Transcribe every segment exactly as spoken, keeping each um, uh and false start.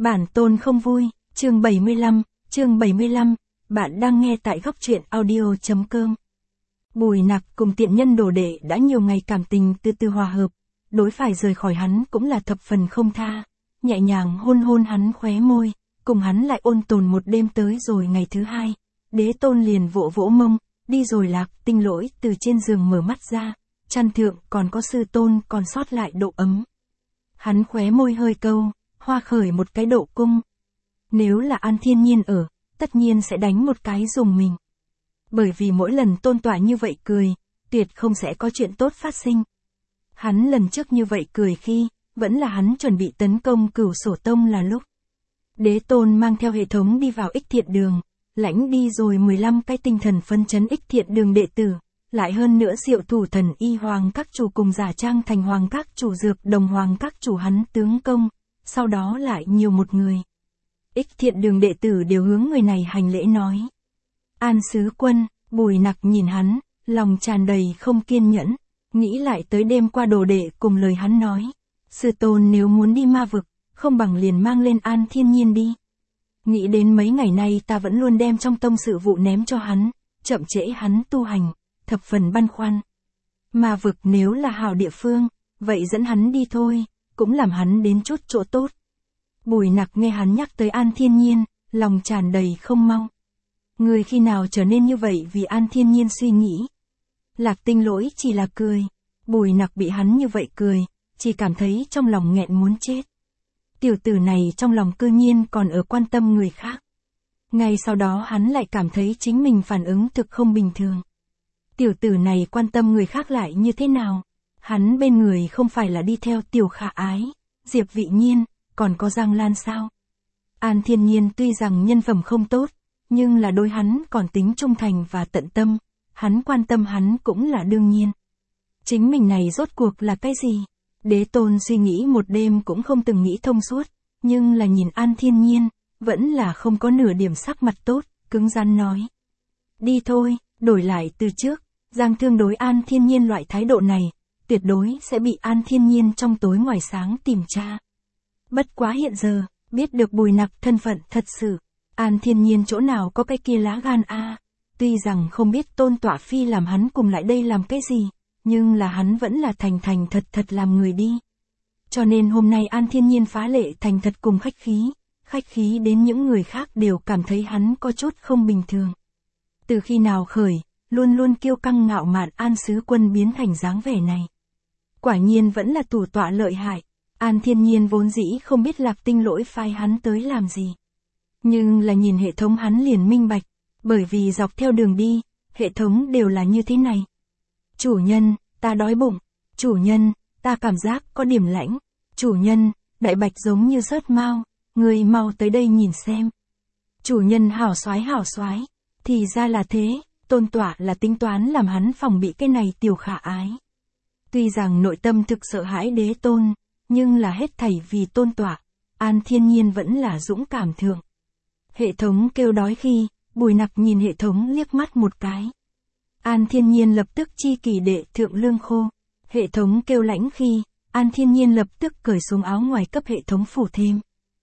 Bản tôn không vui, chương bảy mươi lăm, chương bảy mươi lăm, bạn đang nghe tại góc truyện audio chấm com. Bùi Nặc cùng tiện nhân đồ đệ đã nhiều ngày cảm tình từ từ hòa hợp, đối phải rời khỏi hắn cũng là thập phần không tha, nhẹ nhàng hôn hôn hắn khóe môi, cùng hắn lại ôn tồn một đêm tới rồi ngày thứ hai, Đế Tôn liền vỗ vỗ mông, đi rồi Lạc Tinh Lỗi từ trên giường mở mắt ra, chăn thượng còn có sư tôn còn sót lại độ ấm. Hắn khóe môi hơi câu, hoa khởi một cái độ cung. Nếu là An Thiên Nhiên ở, tất nhiên sẽ đánh một cái dùng mình. Bởi vì mỗi lần tôn tỏa như vậy cười, tuyệt không sẽ có chuyện tốt phát sinh. Hắn lần trước như vậy cười khi, vẫn là hắn chuẩn bị tấn công Cửu Sổ Tông là lúc. Đế Tôn mang theo hệ thống đi vào Ích Thiện Đường, lãnh đi rồi mười lăm cái tinh thần phân chấn Ích Thiện Đường đệ tử, lại hơn nữa Diệu Thủ Thần Y Hoàng các chủ cùng giả trang thành Hoàng các chủ Dược Đồng Hoàng các chủ hắn tướng công, sau đó lại nhiều một người. Ích Thiện Đường đệ tử đều hướng người này hành lễ nói. An sứ quân, Bùi Nặc nhìn hắn, lòng tràn đầy không kiên nhẫn, nghĩ lại tới đêm qua đồ đệ cùng lời hắn nói. Sư tôn nếu muốn đi ma vực, không bằng liền mang lên An Thiên Nhiên đi. Nghĩ đến mấy ngày nay ta vẫn luôn đem trong tông sự vụ ném cho hắn, chậm trễ hắn tu hành, thập phần băn khoăn. Ma vực nếu là hảo địa phương, vậy dẫn hắn đi thôi, cũng làm hắn đến chút chỗ tốt. Bùi Nặc nghe hắn nhắc tới An Thiên Nhiên, lòng tràn đầy không mong. Người khi nào trở nên như vậy vì An Thiên Nhiên suy nghĩ. Lạc Tinh Lỗi chỉ là cười, Bùi Nặc bị hắn như vậy cười, chỉ cảm thấy trong lòng nghẹn muốn chết. Tiểu tử này trong lòng cư nhiên còn ở quan tâm người khác. Ngay sau đó hắn lại cảm thấy chính mình phản ứng thực không bình thường. Tiểu tử này quan tâm người khác lại như thế nào? Hắn bên người không phải là đi theo Tiểu Khả Ái, Diệp Vị Nhiên, còn có Giang Lan sao? An Thiên Nhiên tuy rằng nhân phẩm không tốt, nhưng là đối hắn còn tính trung thành và tận tâm, hắn quan tâm hắn cũng là đương nhiên. Chính mình này rốt cuộc là cái gì? Đế Tôn suy nghĩ một đêm cũng không từng nghĩ thông suốt, nhưng là nhìn An Thiên Nhiên, vẫn là không có nửa điểm sắc mặt tốt, cứng rắn nói. Đi thôi, đổi lại từ trước, Giang Thương đối An Thiên Nhiên loại thái độ này, tuyệt đối sẽ bị An Thiên Nhiên trong tối ngoài sáng tìm tra. Bất quá hiện giờ, biết được Bùi Nặc thân phận thật sự, An Thiên Nhiên chỗ nào có cái kia lá gan a, à. Tuy rằng không biết Tôn Tỏa Phi làm hắn cùng lại đây làm cái gì, nhưng là hắn vẫn là thành thành thật thật làm người đi. Cho nên hôm nay An Thiên Nhiên phá lệ thành thật cùng khách khí, khách khí đến những người khác đều cảm thấy hắn có chút không bình thường. Từ khi nào khởi, luôn luôn kiêu căng ngạo mạn An sứ quân biến thành dáng vẻ này. Quả nhiên vẫn là thủ tọa lợi hại. An Thiên Nhiên vốn dĩ không biết Lạc Tinh Lỗi phái hắn tới làm gì. Nhưng là nhìn hệ thống hắn liền minh bạch, bởi vì dọc theo đường đi, hệ thống đều là như thế này. Chủ nhân, ta đói bụng. Chủ nhân, ta cảm giác có điểm lãnh. Chủ nhân, đại bạch giống như rớt mau, người mau tới đây nhìn xem. Chủ nhân hảo soái hảo soái, thì ra là thế, Tôn Tỏa là tính toán làm hắn phòng bị cái này Tiểu Khả Ái. Tuy rằng nội tâm thực sợ hãi Đế Tôn, nhưng là hết thảy vì Tôn Tỏa, An Thiên Nhiên vẫn là dũng cảm thượng. Hệ thống kêu đói khi, Bùi Nặc nhìn hệ thống liếc mắt một cái. An Thiên Nhiên lập tức chi kỷ đệ thượng lương khô. Hệ thống kêu lãnh khi, An Thiên Nhiên lập tức cởi xuống áo ngoài cấp hệ thống phủ thêm.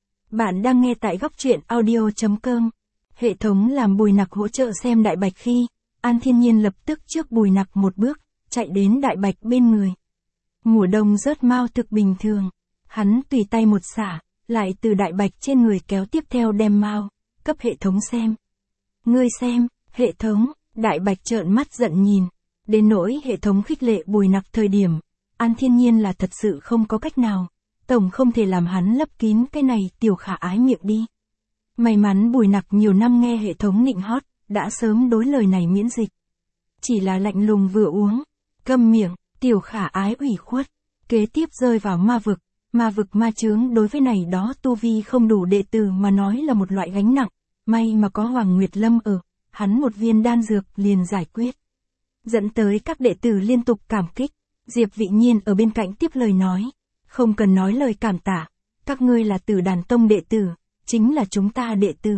Bạn đang nghe tại góc truyện audio chấm com. Hệ thống làm Bùi Nặc hỗ trợ xem đại bạch khi, An Thiên Nhiên lập tức trước Bùi Nặc một bước, chạy đến đại bạch bên người. Mùa đông rớt mau thực bình thường, hắn tùy tay một xả, lại từ đại bạch trên người kéo tiếp theo đem mau, cấp hệ thống xem. Ngươi xem, hệ thống, đại bạch trợn mắt giận nhìn, đến nỗi hệ thống khích lệ Bùi Nặc thời điểm, An Thiên Nhiên là thật sự không có cách nào, tổng không thể làm hắn lấp kín cái này Tiểu Khả Ái miệng đi. May mắn Bùi Nặc nhiều năm nghe hệ thống nịnh hót, đã sớm đối lời này miễn dịch. Chỉ là lạnh lùng vừa uống, câm miệng, Tiểu Khả Ái ủy khuất, kế tiếp rơi vào ma vực, ma vực ma chướng đối với này đó tu vi không đủ đệ tử mà nói là một loại gánh nặng, may mà có Hoàng Nguyệt Lâm ở, hắn một viên đan dược liền giải quyết. Dẫn tới các đệ tử liên tục cảm kích, Diệp Vị Nhiên ở bên cạnh tiếp lời nói, không cần nói lời cảm tạ, các ngươi là Tử Đàn Tông đệ tử, chính là chúng ta đệ tử.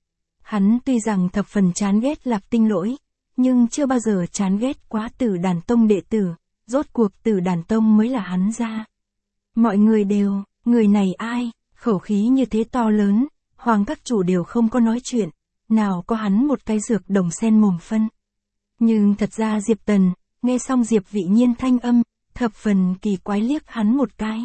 Hắn tuy rằng thập phần chán ghét Lạc Tinh Lỗi, nhưng chưa bao giờ chán ghét quá Tử Đàn Tông đệ tử, rốt cuộc Tử Đàn Tông mới là hắn ra. Mọi người đều, người này ai, Khẩu khí như thế to lớn, Hoàng các chủ đều không có nói chuyện, nào có hắn một cái dược đồng sen mồm phân. Nhưng thật ra Diệp Tần, nghe xong Diệp Vị Nhiên thanh âm, thập phần kỳ quái liếc hắn một cái.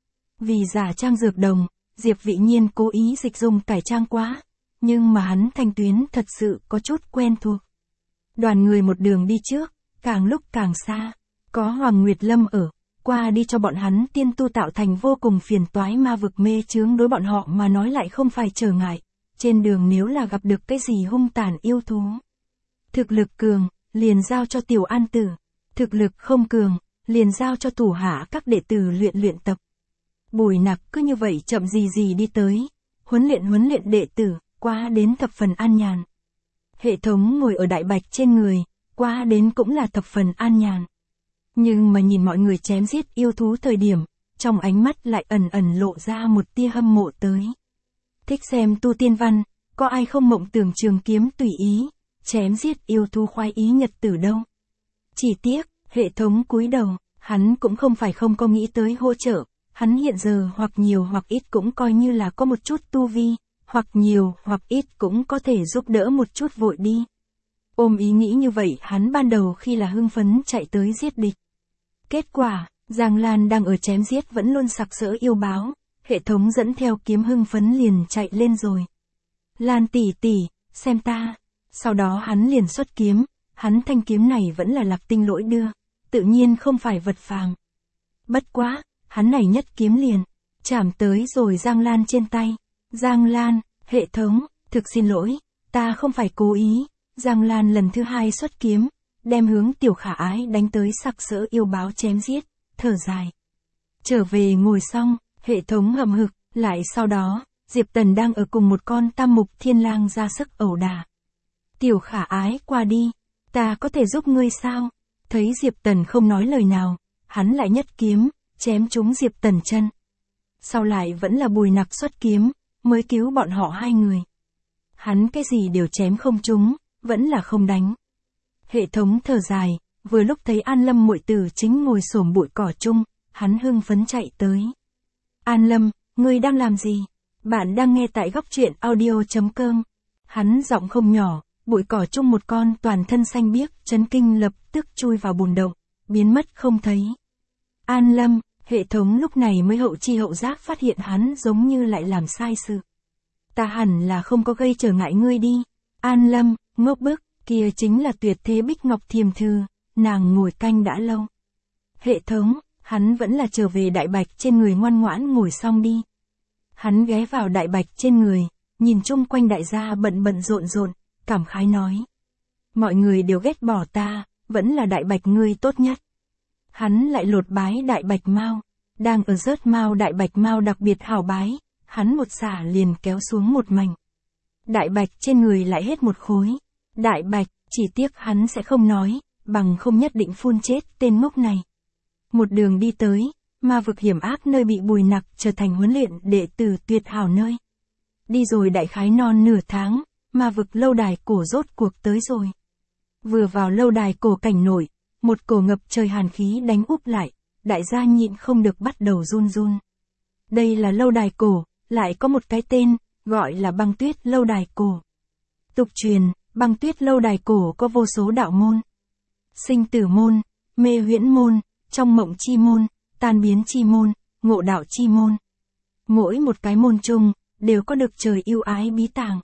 Vì giả trang dược đồng, Diệp Vị Nhiên cố ý dịch dùng cải trang quá, nhưng mà hắn Thanh Tuyến thật sự có chút quen thuộc. Đoàn người một đường đi trước, càng lúc càng xa, có Hoàng Nguyệt Lâm ở, qua đi cho bọn hắn tiên tu tạo thành vô cùng phiền toái ma vực mê chướng đối bọn họ mà nói lại không phải trở ngại, trên đường nếu là gặp được cái gì hung tàn yêu thú. Thực lực cường, liền giao cho Tiểu An Tử, thực lực không cường, liền giao cho thủ hạ các đệ tử luyện luyện tập. Bùi Nặc cứ như vậy chậm gì gì đi tới, huấn luyện huấn luyện đệ tử, qua đến thập phần an nhàn. Hệ thống ngồi ở đại bạch trên người, qua đến cũng là thập phần an nhàn. Nhưng mà nhìn mọi người chém giết yêu thú thời điểm, trong ánh mắt lại ẩn ẩn lộ ra một tia hâm mộ tới. Thích xem tu tiên văn, có ai không mộng tưởng trường kiếm tùy ý, chém giết yêu thú khoái ý nhật tử đâu. Chỉ tiếc, hệ thống cúi đầu, hắn cũng không phải không có nghĩ tới hỗ trợ, hắn hiện giờ hoặc nhiều hoặc ít cũng coi như là có một chút tu vi, hoặc nhiều hoặc ít cũng có thể giúp đỡ một chút vội đi. Ôm ý nghĩ như vậy hắn ban đầu khi là hưng phấn chạy tới giết địch. Kết quả, Giang Lan đang ở chém giết vẫn luôn sặc sỡ yêu báo, hệ thống dẫn theo kiếm hưng phấn liền chạy lên rồi. Lan tỷ tỷ, xem ta. Sau đó hắn liền xuất kiếm, hắn thanh kiếm này vẫn là Lạc Tinh lỗi đưa, tự nhiên không phải vật phàm. Bất quá, hắn này nhất kiếm liền, chạm tới rồi Giang Lan trên tay. Giang Lan, hệ thống, thực xin lỗi, ta không phải cố ý. Giang Lan lần thứ hai xuất kiếm, đem hướng Tiểu Khả Ái đánh tới sặc sỡ yêu báo chém giết, thở dài. Trở về ngồi xong, hệ thống hậm hực, lại sau đó, Diệp Tần đang ở cùng một con tam mục thiên lang ra sức ẩu đả. Tiểu Khả Ái qua đi, ta có thể giúp ngươi sao? Thấy Diệp Tần không nói lời nào, hắn lại nhất kiếm, chém trúng Diệp Tần chân. Sau lại vẫn là Bùi Nặc xuất kiếm, mới cứu bọn họ hai người. Hắn cái gì đều chém không trúng, vẫn là không đánh. Hệ thống thở dài, vừa lúc thấy An Lâm muội tử chính ngồi xổm bụi cỏ chung, hắn hưng phấn chạy tới. An Lâm, ngươi đang làm gì? Bạn đang nghe tại góc truyện audio chấm com. Hắn giọng không nhỏ, bụi cỏ chung một con toàn thân xanh biếc, chấn kinh lập tức chui vào bùn động, biến mất không thấy. An Lâm, hệ thống lúc này mới hậu chi hậu giác phát hiện hắn giống như lại làm sai sự. Ta hẳn là không có gây trở ngại ngươi đi. An Lâm, ngốc bức, kia chính là Tuyệt Thế Bích Ngọc Thiềm Thư, nàng ngồi canh đã lâu. Hệ thống, hắn vẫn là trở về đại bạch trên người ngoan ngoãn ngồi xong đi. Hắn ghé vào đại bạch trên người, nhìn chung quanh đại gia bận bận rộn rộn, cảm khái nói. Mọi người đều ghét bỏ ta, vẫn là đại bạch ngươi tốt nhất. Hắn lại lột bái đại bạch mao, đang ở rớt mao đại bạch mao đặc biệt hào bái, hắn một xả liền kéo xuống một mảnh. Đại bạch trên người lại hết một khối. Đại bạch, chỉ tiếc hắn sẽ không nói, bằng không nhất định phun chết tên ngốc này. Một đường đi tới, ma vực hiểm ác nơi bị Bùi Nặc trở thành huấn luyện đệ tử tuyệt hảo nơi. Đi rồi đại khái non nửa tháng, ma vực lâu đài cổ rốt cuộc tới rồi. Vừa vào lâu đài cổ cảnh nổi, một cổ ngập trời hàn khí đánh úp lại, đại gia nhịn không được bắt đầu run run. Đây là lâu đài cổ, lại có một cái tên, gọi là Băng Tuyết lâu đài cổ. Tục truyền, Băng Tuyết lâu đài cổ có vô số đạo môn. Sinh tử môn, mê huyễn môn, trong mộng chi môn, tan biến chi môn, ngộ đạo chi môn. Mỗi một cái môn chung, đều có được trời yêu ái bí tàng.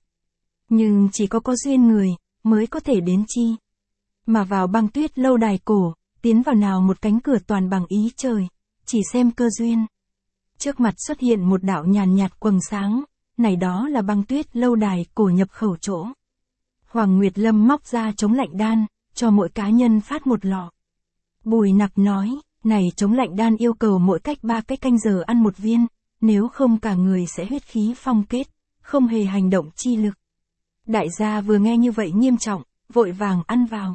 Nhưng chỉ có có duyên người, mới có thể đến chi. Mà vào Băng Tuyết lâu đài cổ, tiến vào nào một cánh cửa toàn bằng ý trời, chỉ xem cơ duyên. Trước mặt xuất hiện một đạo nhàn nhạt quầng sáng, này đó là Băng Tuyết lâu đài cổ nhập khẩu chỗ. Hoàng Nguyệt Lâm móc ra chống lạnh đan, cho mỗi cá nhân phát một lọ. Bùi Nặc nói, này chống lạnh đan yêu cầu mỗi cách ba cái canh giờ ăn một viên, nếu không cả người sẽ huyết khí phong kết, không hề hành động chi lực. Đại gia vừa nghe như vậy nghiêm trọng, vội vàng ăn vào.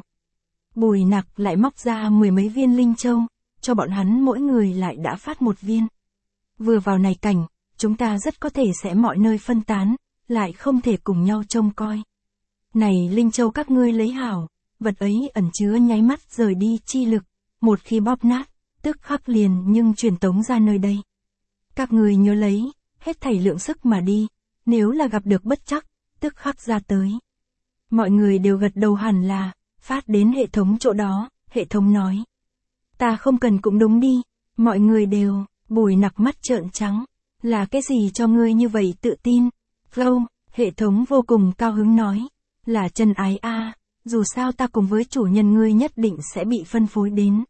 Bùi Nặc lại móc ra mười mấy viên linh châu, cho bọn hắn mỗi người lại đã phát một viên. Vừa vào này cảnh, chúng ta rất có thể sẽ mọi nơi phân tán, lại không thể cùng nhau trông coi. Này linh châu các ngươi lấy hảo, vật ấy ẩn chứa nháy mắt rời đi chi lực, một khi bóp nát, tức khắc liền nhưng truyền tống ra nơi đây. Các ngươi nhớ lấy, hết thảy lượng sức mà đi, nếu là gặp được bất trắc, tức khắc ra tới. Mọi người đều gật đầu hẳn là, phát đến hệ thống chỗ đó, hệ thống nói. Ta không cần cũng đúng đi, mọi người đều, Bùi Nặc mắt trợn trắng, là cái gì cho ngươi như vậy tự tin? Flow, hệ thống vô cùng cao hứng nói, là chân ái a, dù sao ta cùng với chủ nhân ngươi nhất định sẽ bị phân phối đến.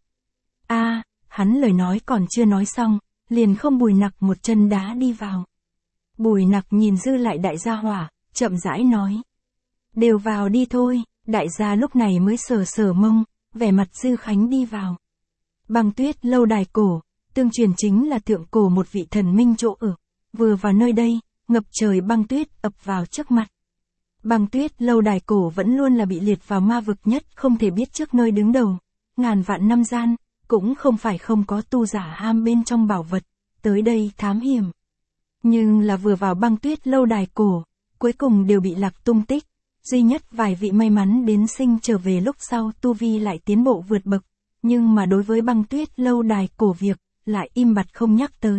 A, hắn lời nói còn chưa nói xong, liền không Bùi Nặc một chân đá đi vào. Bùi Nặc nhìn dư lại đại gia hỏa, chậm rãi nói. Đều vào đi thôi, đại gia lúc này mới sờ sờ mông, vẻ mặt Dư Khánh đi vào. Băng Tuyết lâu đài cổ, tương truyền chính là thượng cổ một vị thần minh chỗ ở, vừa vào nơi đây, ngập trời băng tuyết ập vào trước mặt. Băng Tuyết lâu đài cổ vẫn luôn là bị liệt vào ma vực nhất không thể biết trước nơi đứng đầu, ngàn vạn năm gian, cũng không phải không có tu giả ham bên trong bảo vật, tới đây thám hiểm. Nhưng là vừa vào Băng Tuyết lâu đài cổ, cuối cùng đều bị lạc tung tích, duy nhất vài vị may mắn đến sinh trở về lúc sau tu vi lại tiến bộ vượt bậc, nhưng mà đối với Băng Tuyết lâu đài cổ việc, lại im bặt không nhắc tới.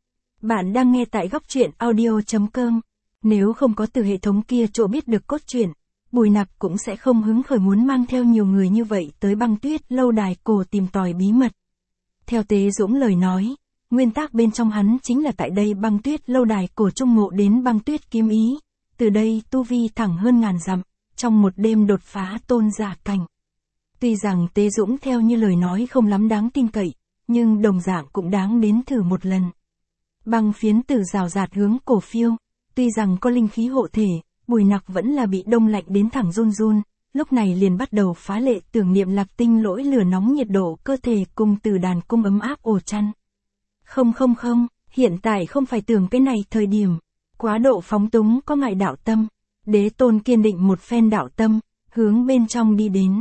Bạn đang nghe tại góc truyện audio chấm com, nếu không có từ hệ thống kia chỗ biết được cốt truyện, Bùi Nặc cũng sẽ không hứng khởi muốn mang theo nhiều người như vậy tới Băng Tuyết lâu đài cổ tìm tòi bí mật. Theo Tế Dũng lời nói, nguyên tắc bên trong hắn chính là tại đây Băng Tuyết lâu đài cổ trung ngộ đến băng tuyết kiếm ý, từ đây tu vi thẳng hơn ngàn dặm, trong một đêm đột phá tôn giả cảnh. Tuy rằng Tế Dũng theo như lời nói không lắm đáng tin cậy, nhưng đồng dạng cũng đáng đến thử một lần. Băng phiến tử rào rạt hướng cổ phiêu, tuy rằng có linh khí hộ thể, Bùi Nặc vẫn là bị đông lạnh đến thẳng run run, lúc này liền bắt đầu phá lệ tưởng niệm Lạc Tinh lỗi lửa nóng nhiệt độ cơ thể cùng từ đàn cung ấm áp ổ chăn. Không không không, hiện tại không phải tưởng cái này thời điểm, quá độ phóng túng có ngại đạo tâm, Đế Tôn kiên định một phen đạo tâm, hướng bên trong đi đến.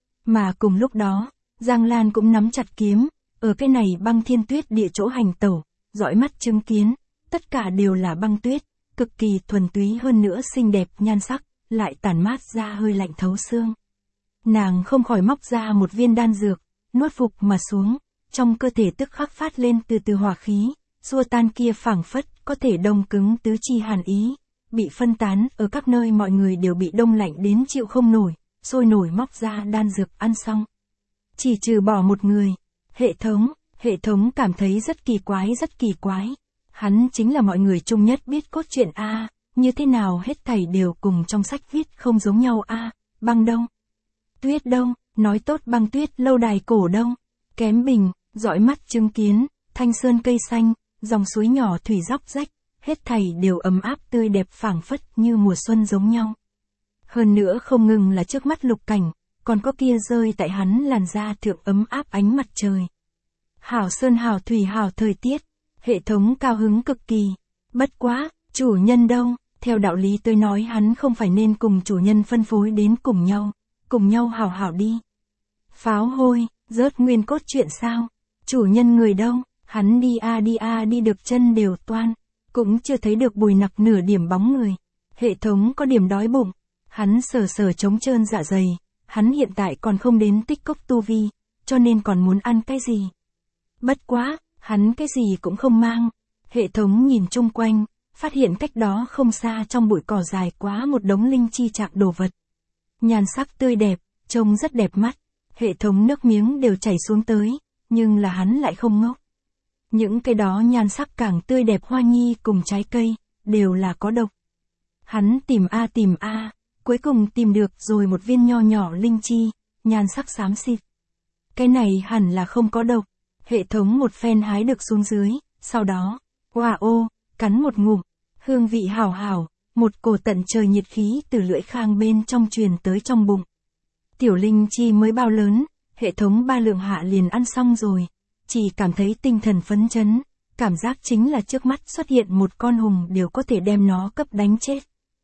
Mà cùng lúc đó, Giang Lan cũng nắm chặt kiếm, ở cái này băng thiên tuyết địa chỗ hành tẩu, dõi mắt chứng kiến, tất cả đều là băng tuyết, cực kỳ thuần túy hơn nữa xinh đẹp nhan sắc, lại tản mát ra hơi lạnh thấu xương. Nàng không khỏi móc ra một viên đan dược, nuốt phục mà xuống, trong cơ thể tức khắc phát lên từ từ hỏa khí, xua tan kia phảng phất, có thể đông cứng tứ chi hàn ý, bị phân tán ở các nơi mọi người đều bị đông lạnh đến chịu không nổi, sôi nổi móc ra đan dược ăn xong. Chỉ trừ bỏ một người, hệ thống, hệ thống cảm thấy rất kỳ quái rất kỳ quái. Hắn chính là mọi người chung nhất biết cốt truyện A, như thế nào hết thảy đều cùng trong sách viết không giống nhau A, băng đâu? Tuyết đâu, nói tốt Băng Tuyết lâu đài cổ đâu? Kém bình, dõi mắt chứng kiến, thanh sơn cây xanh, dòng suối nhỏ thủy róc rách, hết thảy đều ấm áp tươi đẹp phảng phất như mùa xuân giống nhau. Hơn nữa không ngừng là trước mắt lục cảnh, còn có kia rơi tại hắn làn da thượng ấm áp ánh mặt trời. Hảo sơn hảo thủy hảo thời tiết, hệ thống cao hứng cực kỳ. Bất quá, chủ nhân đâu, theo đạo lý tôi nói hắn không phải nên cùng chủ nhân phân phối đến cùng nhau, cùng nhau hảo hảo đi. Pháo hôi, rớt nguyên cốt chuyện sao, chủ nhân người đâu, hắn đi a đi a đi được chân đều toan, cũng chưa thấy được Bùi Nặc nửa điểm bóng người. Hệ thống có điểm đói bụng, hắn sờ sờ trống trơn dạ dày, hắn hiện tại còn không đến tích cốc tu vi, cho nên còn muốn ăn cái gì. Bất quá, hắn cái gì cũng không mang. Hệ thống nhìn chung quanh, phát hiện cách đó không xa trong bụi cỏ dài quá một đống linh chi trạng đồ vật. Nhan sắc tươi đẹp, trông rất đẹp mắt. Hệ thống nước miếng đều chảy xuống tới, nhưng là hắn lại không ngốc. Những cái đó nhan sắc càng tươi đẹp hoa nhi cùng trái cây, đều là có độc. Hắn tìm a tìm a, cuối cùng tìm được rồi một viên nho nhỏ linh chi, nhan sắc xám xịt. Cái này hẳn là không có độc. Hệ thống một phen hái được xuống dưới, sau đó, wow ô, cắn một ngụm, hương vị hảo hảo, một cổ tận trời nhiệt khí từ lưỡi khang bên trong truyền tới trong bụng. Tiểu linh chi mới bao lớn, hệ thống ba lượng hạ liền ăn xong rồi, chỉ cảm thấy tinh thần phấn chấn, cảm giác chính là trước mắt xuất hiện một con hùng đều có thể đem nó cấp đánh chết.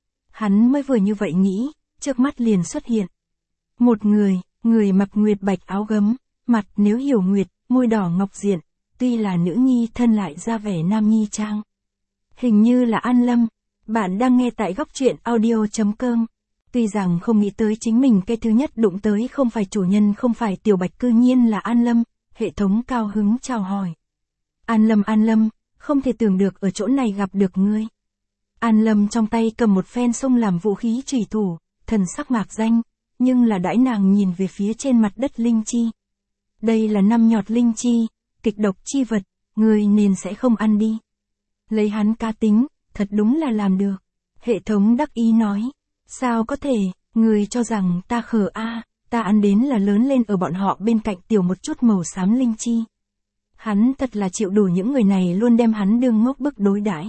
Hắn mới vừa như vậy nghĩ, trước mắt liền xuất hiện. Một người, người mặc nguyệt bạch áo gấm, mặt nếu hiểu nguyệt, môi đỏ ngọc diện, tuy là nữ nhi thân lại ra vẻ nam nhi trang. Hình như là An Lâm, bạn đang nghe tại góc truyện audio chấm com. Tuy rằng không nghĩ tới chính mình cái thứ nhất đụng tới không phải chủ nhân không phải tiểu bạch cư nhiên là An Lâm, hệ thống cao hứng chào hỏi. An Lâm An Lâm, không thể tưởng được ở chỗ này gặp được ngươi. An Lâm trong tay cầm một phen xông làm vũ khí chủy thủ, thần sắc mạc danh, nhưng là đãi nàng nhìn về phía trên mặt đất linh chi. Đây là năm nhọt linh chi, kịch độc chi vật, ngươi nên sẽ không ăn đi. Lấy hắn cá tính, thật đúng là làm được. Hệ thống đắc ý nói, sao có thể, ngươi cho rằng ta khờ a, à, ta ăn đến là lớn lên ở bọn họ bên cạnh tiểu một chút màu xám linh chi. Hắn thật là chịu đủ những người này luôn đem hắn đương ngốc bức đối đãi.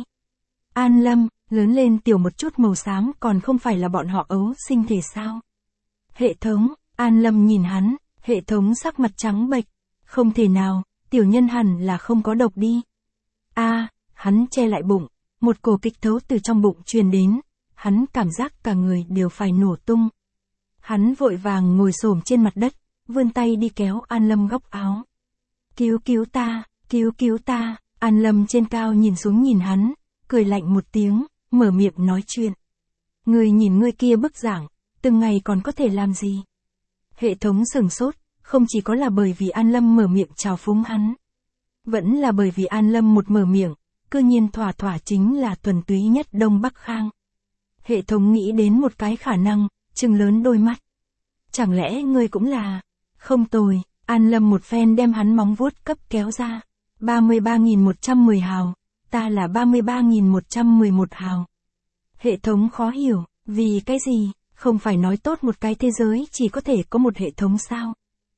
An Lâm, lớn lên tiểu một chút màu xám còn không phải là bọn họ ấu sinh thể sao? Hệ thống, An Lâm nhìn hắn, hệ thống sắc mặt trắng bệch, không thể nào, tiểu nhân hẳn là không có độc đi. A, à, hắn che lại bụng, một cổ kịch thấu từ trong bụng truyền đến, hắn cảm giác cả người đều phải nổ tung. Hắn vội vàng ngồi xổm trên mặt đất, vươn tay đi kéo An Lâm góc áo. Cứu cứu ta, cứu cứu ta, An Lâm trên cao nhìn xuống nhìn hắn, cười lạnh một tiếng, mở miệng nói chuyện. Người nhìn ngươi kia bức giảng, từng ngày còn có thể làm gì? Hệ thống sửng sốt, không chỉ có là bởi vì An Lâm mở miệng chào phúng hắn. Vẫn là bởi vì An Lâm một mở miệng, cư nhiên thỏa thỏa chính là thuần túy nhất Đông Bắc Khang. Hệ thống nghĩ đến một cái khả năng, trừng lớn đôi mắt. Chẳng lẽ ngươi cũng là... Không tồi, An Lâm một phen đem hắn móng vuốt cấp kéo ra. ba mươi ba nghìn một trăm mười hào, ta là ba mươi ba nghìn một trăm mười một hào. Hệ thống khó hiểu, vì cái gì, không phải nói tốt một cái thế giới chỉ có thể có một hệ thống sao?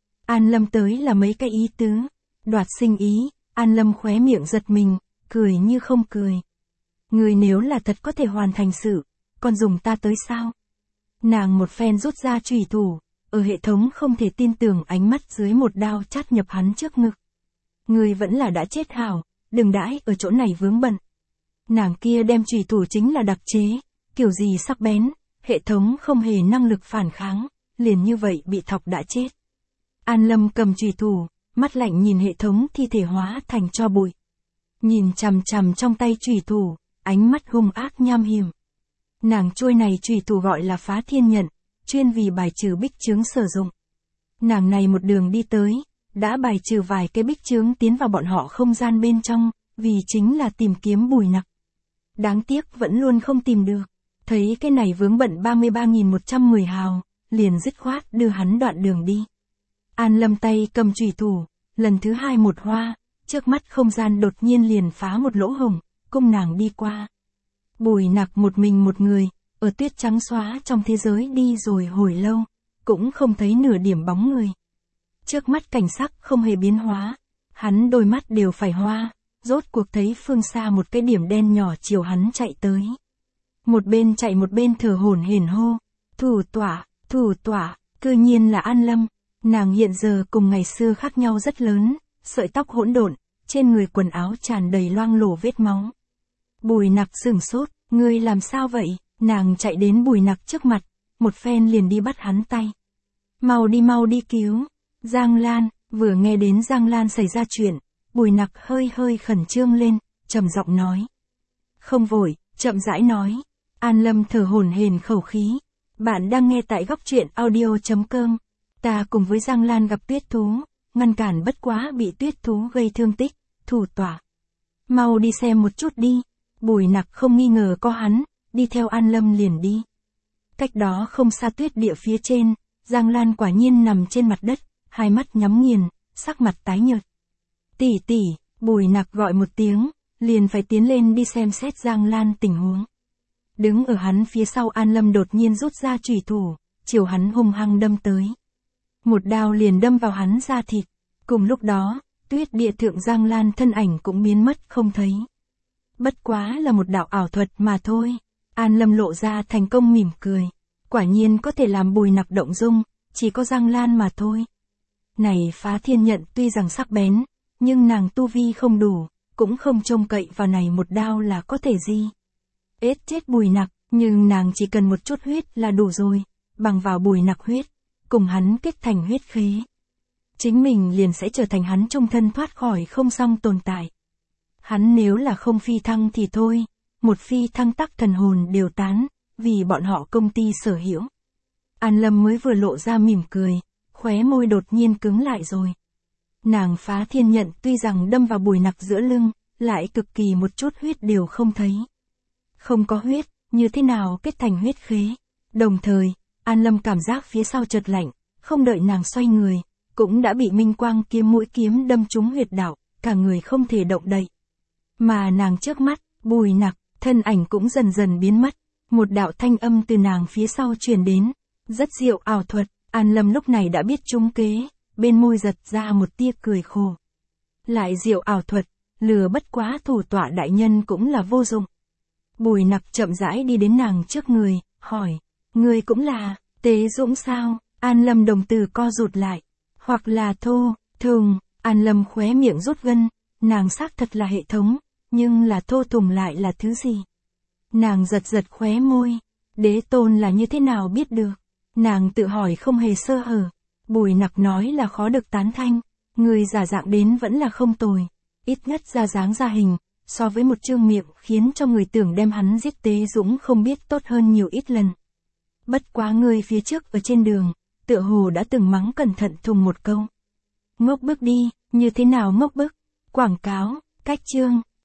An Lâm tới là mấy cái ý tứ, đoạt sinh ý, An Lâm khóe miệng giật mình, cười như không cười. Người nếu là thật có thể hoàn thành sự, còn dùng ta tới sao? Nàng một phen rút ra chủy thủ, ở hệ thống không thể tin tưởng ánh mắt dưới một đao chát nhập hắn trước ngực. Người vẫn là đã chết hảo, đừng đãi ở chỗ này vướng bận. Nàng kia đem chủy thủ chính là đặc chế, kiểu gì sắc bén, hệ thống không hề năng lực phản kháng, liền như vậy bị thọc đã chết. An Lâm cầm chủy thủ, mắt lạnh nhìn hệ thống thi thể hóa thành tro bụi. Nhìn chằm chằm trong tay chủy thủ, ánh mắt hung ác nham hiểm. Nàng chuôi này chủy thủ gọi là Phá Thiên Nhận, chuyên vì bài trừ bích chướng sử dụng. Nàng này một đường đi tới, đã bài trừ vài cái bích chướng tiến vào bọn họ không gian bên trong, vì chính là tìm kiếm Bùi Nặc. Đáng tiếc vẫn luôn không tìm được. Thấy cái này vướng bận ba mươi ba nghìn một trăm mười hào, liền dứt khoát đưa hắn đoạn đường đi. An Lâm tay cầm chủy thủ, lần thứ hai một hoa, trước mắt không gian đột nhiên liền phá một lỗ hổng, cung nàng đi qua. Bùi Nặc một mình một người, ở tuyết trắng xóa trong thế giới đi rồi hồi lâu, cũng không thấy nửa điểm bóng người. Trước mắt cảnh sắc không hề biến hóa, hắn đôi mắt đều phải hoa, rốt cuộc thấy phương xa một cái điểm đen nhỏ chiều hắn chạy tới. Một bên chạy một bên thở hổn hển hô, thủ tỏa, thủ tỏa, cư nhiên là An Lâm, nàng hiện giờ cùng ngày xưa khác nhau rất lớn, sợi tóc hỗn độn, trên người quần áo tràn đầy loang lổ vết máu. Bùi Nặc sửng sốt, ngươi làm sao vậy? Nàng chạy đến Bùi Nặc trước mặt, một phen liền đi bắt hắn tay. Mau đi mau đi cứu. Giang Lan, vừa nghe đến Giang Lan xảy ra chuyện, Bùi Nặc hơi hơi khẩn trương lên, trầm giọng nói. Không vội, chậm rãi nói. An Lâm thở hổn hển khẩu khí. Bạn đang nghe tại góc truyện audio chấm com. Ta cùng với Giang Lan gặp tuyết thú, ngăn cản bất quá bị tuyết thú gây thương tích, thủ tỏa. Mau đi xem một chút đi. Bùi Nặc không nghi ngờ có hắn, đi theo An Lâm liền đi. Cách đó không xa tuyết địa phía trên, Giang Lan quả nhiên nằm trên mặt đất, hai mắt nhắm nghiền, sắc mặt tái nhợt. Tỷ tỷ, Bùi Nặc gọi một tiếng, liền phải tiến lên đi xem xét Giang Lan tình huống. Đứng ở hắn phía sau An Lâm đột nhiên rút ra chủy thủ, chiều hắn hung hăng đâm tới. Một đao liền đâm vào hắn da thịt, cùng lúc đó, tuyết địa thượng Giang Lan thân ảnh cũng biến mất không thấy. Bất quá là một đạo ảo thuật mà thôi. An Lâm lộ ra thành công mỉm cười. Quả nhiên có thể làm Bùi Nặc động dung, chỉ có Giang Lan mà thôi. Này Phá Thiên Nhận tuy rằng sắc bén, nhưng nàng tu vi không đủ, cũng không trông cậy vào này một đao là có thể gì. Ết chết Bùi Nặc, nhưng nàng chỉ cần một chút huyết là đủ rồi, bằng vào Bùi Nặc huyết, cùng hắn kết thành huyết khế. Chính mình liền sẽ trở thành hắn trung thân thoát khỏi không song tồn tại. Hắn nếu là không phi thăng thì thôi, một phi thăng tắc thần hồn đều tán, vì bọn họ công ty sở hữu. An Lâm mới vừa lộ ra mỉm cười, khóe môi đột nhiên cứng lại rồi. Nàng Phá Thiên Nhận tuy rằng đâm vào Bùi Nặc giữa lưng, lại cực kỳ một chút huyết đều không thấy. Không có huyết, như thế nào kết thành huyết khế? Đồng thời, An Lâm cảm giác phía sau chợt lạnh, không đợi nàng xoay người, cũng đã bị minh quang kiếm mũi kiếm đâm trúng huyệt đạo, cả người không thể động đậy. Mà nàng trước mắt, Bùi Nặc, thân ảnh cũng dần dần biến mất, một đạo thanh âm từ nàng phía sau truyền đến, rất diệu ảo thuật, An Lâm lúc này đã biết trúng kế, bên môi giật ra một tia cười khổ. Lại diệu ảo thuật, lừa bất quá thủ tọa đại nhân cũng là vô dụng. Bùi Nặc chậm rãi đi đến nàng trước người, hỏi, ngươi cũng là, Tế Dũng sao? An Lâm đồng tử co rụt lại, hoặc là thô, thùng, An Lâm khóe miệng rút gân, nàng xác thật là hệ thống, nhưng là thô thùng lại là thứ gì? Nàng giật giật khóe môi, đế tôn là như thế nào biết được? Nàng tự hỏi không hề sơ hở. Bùi Nặc nói là khó được tán thanh, người giả dạng đến vẫn là không tồi, ít nhất ra dáng ra hình, so với một trương miệng khiến cho người tưởng đem hắn giết Tế Dũng không biết tốt hơn nhiều ít lần. Bất quá người phía trước ở trên đường, tựa hồ đã từng mắng cẩn thận thùng một câu. Ngốc bức đi, như thế nào ngốc bức? Quảng cáo, cách chương.